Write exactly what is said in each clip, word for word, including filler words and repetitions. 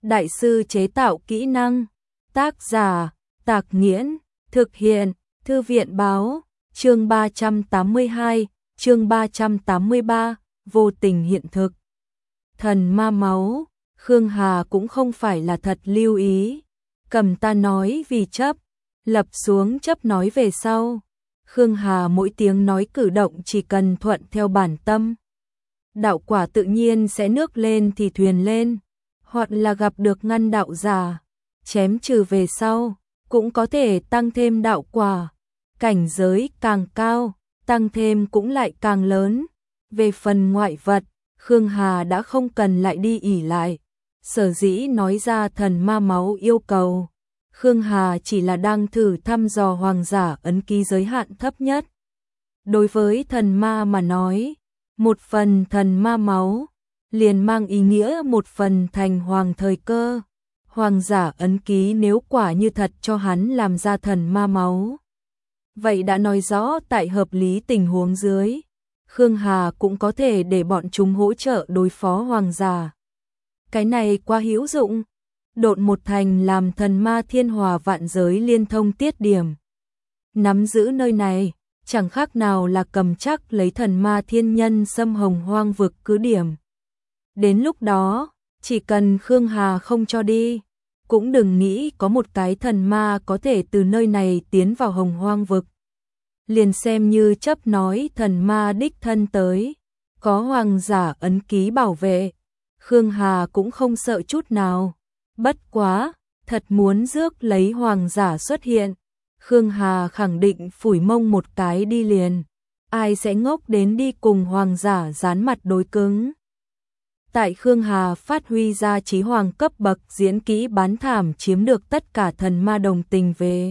đại sư chế tạo kỹ năng. Tác giả, Tạc Nghiễn, thực hiện, Thư viện báo, chương ba trăm tám mươi hai, chương ba trăm tám mươi ba, vô tình hiện thực. Thần ma máu, Khương Hà cũng không phải là thật lưu ý. Cầm ta nói vì chấp, lập xuống chấp nói về sau. Khương Hà mỗi tiếng nói cử động chỉ cần thuận theo bản tâm. Đạo quả tự nhiên sẽ nước lên thì thuyền lên, hoặc là gặp được ngăn đạo giả, chém trừ về sau, cũng có thể tăng thêm đạo quả. Cảnh giới càng cao, tăng thêm cũng lại càng lớn. Về phần ngoại vật, Khương Hà đã không cần lại đi ỉ lại. Sở dĩ nói ra thần ma máu yêu cầu, Khương Hà chỉ là đang thử thăm dò hoàng giả ấn ký giới hạn thấp nhất. Đối với thần ma mà nói, một phần thần ma máu liền mang ý nghĩa một phần thành hoàng thời cơ. Hoàng giả ấn ký nếu quả như thật cho hắn làm ra thần ma máu, vậy đã nói rõ tại hợp lý tình huống dưới, Khương Hà cũng có thể để bọn chúng hỗ trợ đối phó hoàng giả. Cái này quá hữu dụng. Độn một thành làm thần ma thiên hòa vạn giới liên thông tiết điểm. Nắm giữ nơi này, chẳng khác nào là cầm chắc lấy thần ma thiên nhân xâm hồng hoang vực cứ điểm. Đến lúc đó, chỉ cần Khương Hà không cho đi, cũng đừng nghĩ có một cái thần ma có thể từ nơi này tiến vào hồng hoang vực. Liền xem như chấp nói thần ma đích thân tới, có hoàng giả ấn ký bảo vệ, Khương Hà cũng không sợ chút nào. Bất quá, thật muốn rước lấy hoàng giả xuất hiện, Khương Hà khẳng định phủi mông một cái đi liền. Ai sẽ ngốc đến đi cùng hoàng giả dán mặt đối cứng. Tại Khương Hà phát huy ra trí hoàng cấp bậc diễn kỹ bán thảm chiếm được tất cả thần ma đồng tình về.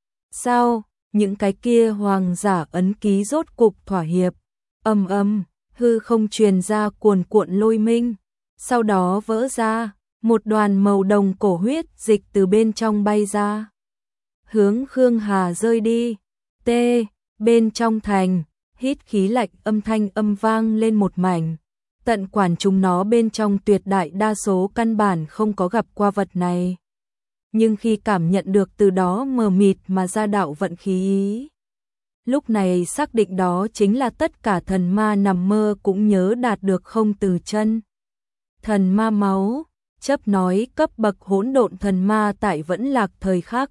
Sao, những cái kia hoàng giả ấn ký rốt cục thỏa hiệp, âm âm, hư không truyền ra cuồn cuộn lôi minh, sau đó vỡ ra, một đoàn màu đồng cổ huyết dịch từ bên trong bay ra. Hướng Khương Hà rơi đi, tê, bên trong thành, hít khí lạnh âm thanh âm vang lên một mảnh. Tận quản chúng nó bên trong tuyệt đại đa số căn bản không có gặp qua vật này. Nhưng khi cảm nhận được từ đó mờ mịt mà ra đạo vận khí ý, lúc này xác định đó chính là tất cả thần ma nằm mơ cũng nhớ đạt được không từ chân. Thần ma máu, chấp nói cấp bậc hỗn độn thần ma tại vẫn lạc thời khắc.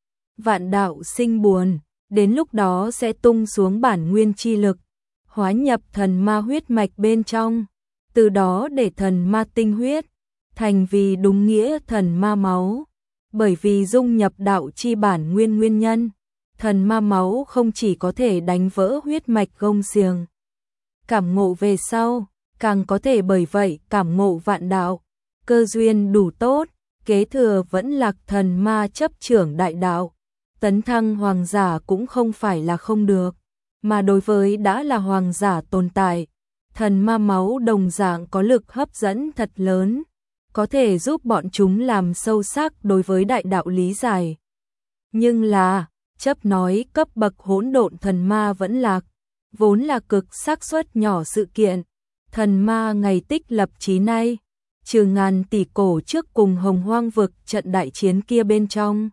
Vạn đạo sinh buồn, đến lúc đó sẽ tung xuống bản nguyên chi lực, hóa nhập thần ma huyết mạch bên trong, từ đó để thần ma tinh huyết, thành vì đúng nghĩa thần ma máu. Bởi vì dung nhập đạo chi bản nguyên nguyên nhân, thần ma máu không chỉ có thể đánh vỡ huyết mạch gông xiềng, cảm ngộ về sau, càng có thể bởi vậy cảm ngộ vạn đạo, cơ duyên đủ tốt, kế thừa vẫn lạc thần ma chấp trưởng đại đạo, tấn thăng hoàng giả cũng không phải là không được, mà đối với đã là hoàng giả tồn tại, thần ma máu đồng dạng có lực hấp dẫn thật lớn, có thể giúp bọn chúng làm sâu sắc đối với đại đạo lý giải. Nhưng là, chấp nói cấp bậc hỗn độn thần ma vẫn lạc, vốn là cực xác suất nhỏ sự kiện, thần ma ngày tích lập chí nay, trừ ngàn tỷ cổ trước cùng hồng hoang vực trận đại chiến kia bên trong,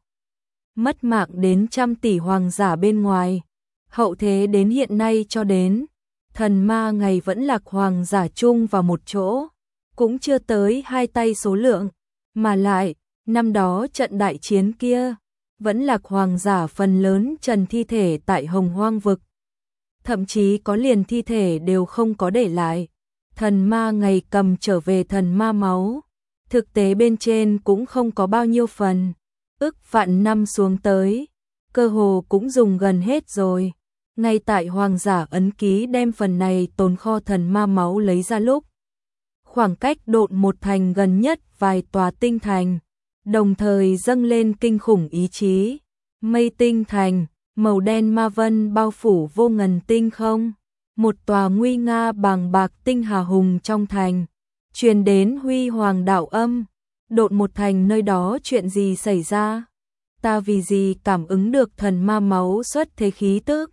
mất mạng đến trăm tỷ hoàng giả bên ngoài, hậu thế đến hiện nay cho đến, thần ma ngày vẫn lạc hoàng giả chung vào một chỗ, cũng chưa tới hai tay số lượng, mà lại, năm đó trận đại chiến kia, vẫn lạc hoàng giả phần lớn trần thi thể tại hồng hoang vực. Thậm chí có liền thi thể đều không có để lại. Thần ma ngày cầm trở về thần ma máu, thực tế bên trên cũng không có bao nhiêu phần, ức vạn năm xuống tới, cơ hồ cũng dùng gần hết rồi. Ngay tại hoàng giả ấn ký đem phần này tồn kho thần ma máu lấy ra lúc, khoảng cách độn một thành gần nhất vài tòa tinh thành, đồng thời dâng lên kinh khủng ý chí. Mây tinh thành, màu đen ma vân bao phủ vô ngần tinh không, một tòa nguy nga bàng bạc tinh hà hùng trong thành, truyền đến huy hoàng đạo âm, độn một thành nơi đó chuyện gì xảy ra? Ta vì gì cảm ứng được thần ma máu xuất thế khí tức?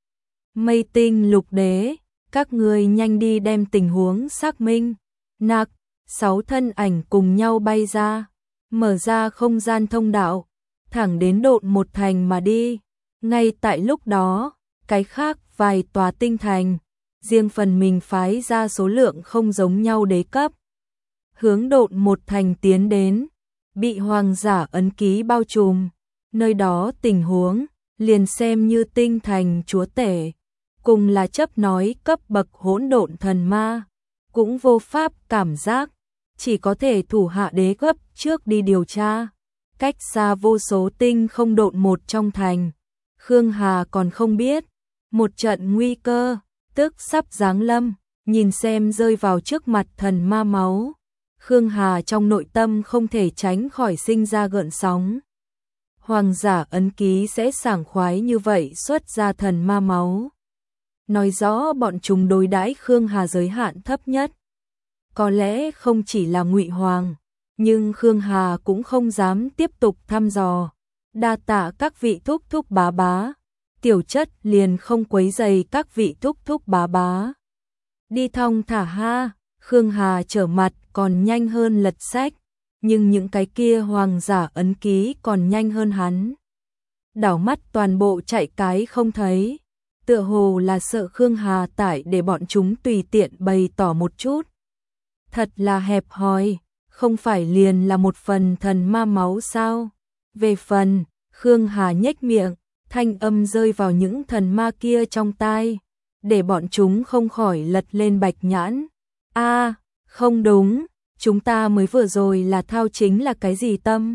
Mây tinh lục đế, các ngươi nhanh đi đem tình huống xác minh. Nạc, sáu thân ảnh cùng nhau bay ra, mở ra không gian thông đạo, thẳng đến độn một thành mà đi. Ngay tại lúc đó, cái khác vài tòa tinh thành, riêng phần mình phái ra số lượng không giống nhau đế cấp. Hướng độn một thành tiến đến, bị hoàng giả ấn ký bao trùm, nơi đó tình huống, liền xem như tinh thành chúa tể, cùng là chấp nói cấp bậc hỗn độn thần ma, cũng vô pháp cảm giác, chỉ có thể thủ hạ đế cấp trước đi điều tra. Cách xa vô số tinh không độn một trong thành, Khương Hà còn không biết, một trận nguy cơ, tức sắp giáng lâm, nhìn xem rơi vào trước mặt thần ma máu. Khương Hà trong nội tâm không thể tránh khỏi sinh ra gợn sóng. Hoàng giả ấn ký sẽ sảng khoái như vậy xuất ra thần ma máu. Nói rõ bọn chúng đối đãi Khương Hà giới hạn thấp nhất. Có lẽ không chỉ là Ngụy Hoàng, nhưng Khương Hà cũng không dám tiếp tục thăm dò. Đa tạ các vị thúc thúc bá bá, tiểu chất liền không quấy rầy các vị thúc thúc bá bá. Đi thong thả ha, Khương Hà trở mặt còn nhanh hơn lật sách, nhưng những cái kia hoàng giả ấn ký còn nhanh hơn hắn. Đảo mắt toàn bộ chạy cái không thấy, tựa hồ là sợ Khương Hà tải để bọn chúng tùy tiện bày tỏ một chút. Thật là hẹp hòi, không phải liền là một phần thần ma máu sao? Về phần, Khương Hà nhếch miệng, thanh âm rơi vào những thần ma kia trong tai, để bọn chúng không khỏi lật lên bạch nhãn. A, à, không đúng, chúng ta mới vừa rồi là thao chính là cái gì tâm?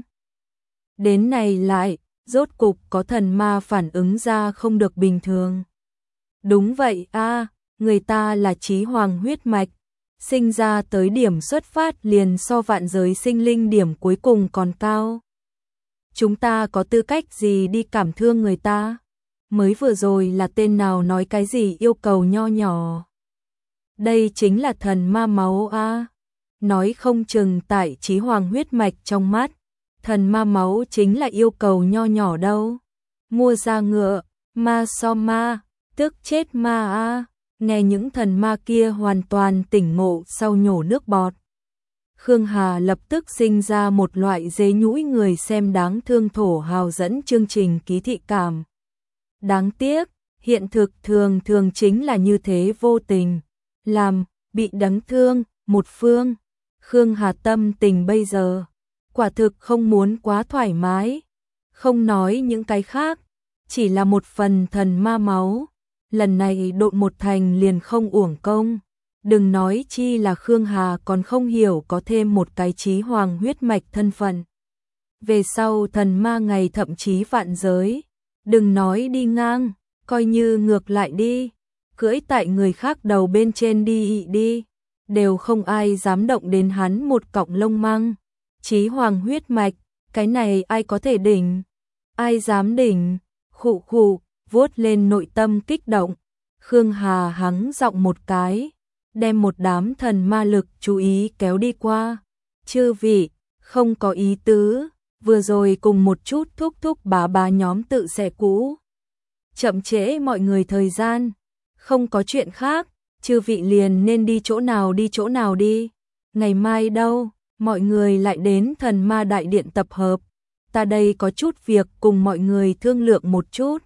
Đến này lại, rốt cục có thần ma phản ứng ra không được bình thường. Đúng vậy a, à, người ta là chí hoàng huyết mạch, sinh ra tới điểm xuất phát liền so vạn giới sinh linh điểm cuối cùng còn cao. Chúng ta có tư cách gì đi cảm thương người ta? Mới vừa rồi là tên nào nói cái gì yêu cầu nho nhỏ? Đây chính là thần ma máu a. À. Nói không chừng tại chí hoàng huyết mạch trong mắt, thần ma máu chính là yêu cầu nho nhỏ đâu. Mua ra ngựa, ma so ma, tức chết ma a. À. Nghe những thần ma kia hoàn toàn tỉnh ngộ sau nhổ nước bọt. Khương Hà lập tức sinh ra một loại dế nhũi người xem đáng thương thổ hào dẫn chương trình ký thị cảm. Đáng tiếc, hiện thực thường thường chính là như thế vô tình, làm, bị đáng thương, một phương. Khương Hà tâm tình bây giờ, quả thực không muốn quá thoải mái, không nói những cái khác, chỉ là một phần thần ma máu. Lần này độn một thành liền không uổng công, đừng nói chi là Khương Hà còn không hiểu có thêm một cái chí hoàng huyết mạch thân phận. Về sau thần ma ngày thậm chí vạn giới, đừng nói đi ngang, coi như ngược lại đi, cưỡi tại người khác đầu bên trên đi ị đi, đều không ai dám động đến hắn một cọng lông măng. Chí hoàng huyết mạch, cái này ai có thể đỉnh, ai dám đỉnh, khụ khụ. Vuốt lên nội tâm kích động, Khương Hà hắng giọng một cái, đem một đám thần ma lực chú ý kéo đi qua. Chư vị, không có ý tứ, vừa rồi cùng một chút thúc thúc bá bá nhóm tự sẽ cũ. Chậm trễ mọi người thời gian, không có chuyện khác, chư vị liền nên đi chỗ nào đi chỗ nào đi. Ngày mai đâu, mọi người lại đến thần ma đại điện tập hợp, ta đây có chút việc cùng mọi người thương lượng một chút.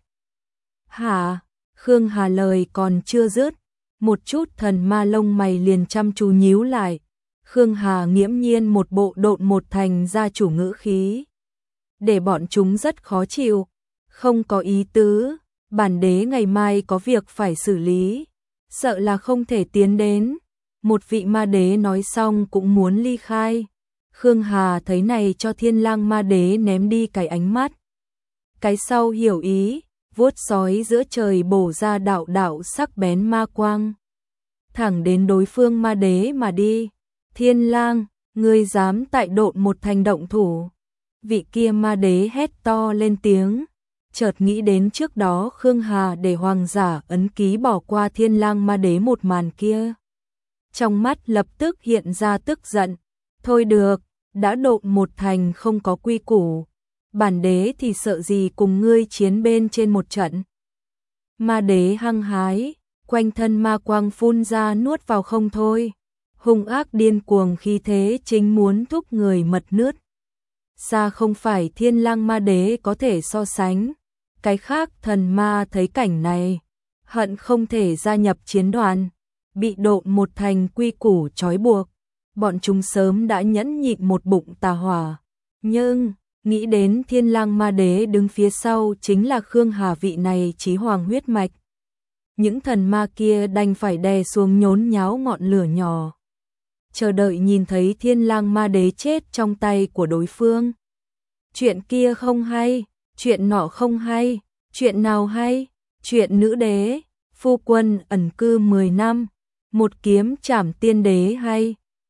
Hả? Khương Hà lời còn chưa dứt, một chút thần ma lông mày liền chăm chú nhíu lại. Khương Hà nghiễm nhiên một bộ độn một thành gia chủ ngữ khí, để bọn chúng rất khó chịu. Không có ý tứ, bản đế ngày mai có việc phải xử lý, sợ là không thể tiến đến. Một vị ma đế nói xong cũng muốn ly khai. Khương Hà thấy này cho Thiên Lang ma đế ném đi cái ánh mắt. Cái sau hiểu ý, vuốt sói giữa trời bổ ra đạo đạo sắc bén ma quang, thẳng đến đối phương ma đế mà đi. Thiên Lang, ngươi dám tại độn một thành động thủ? Vị kia ma đế hét to lên tiếng, chợt nghĩ đến trước đó Khương Hà để hoàng giả ấn ký bỏ qua Thiên Lang ma đế một màn kia. Trong mắt lập tức hiện ra tức giận, thôi được, đã độn một thành không có quy củ, bản đế thì sợ gì cùng ngươi chiến bên trên một trận. Ma đế hăng hái, quanh thân ma quang phun ra nuốt vào không thôi, hung ác điên cuồng khí thế chính muốn thúc người mật nướt. xa không phải Thiên Lang Ma Đế có thể so sánh. Cái khác thần ma thấy cảnh này, hận không thể gia nhập chiến đoàn, bị độ một thành quy củ trói buộc, bọn chúng sớm đã nhẫn nhịn một bụng tà hỏa. Nhưng, nghĩ đến Thiên Lang Ma Đế đứng phía sau chính là Khương Hà vị này chí hoàng huyết mạch. Những thần ma kia đành phải đè xuống nhốn nháo ngọn lửa nhỏ, chờ đợi nhìn thấy Thiên Lang Ma Đế chết trong tay của đối phương. Chuyện kia không hay, chuyện nọ không hay, chuyện nào hay? Chuyện nữ đế, phu quân ẩn cư mười năm, một kiếm trảm tiên đế hay?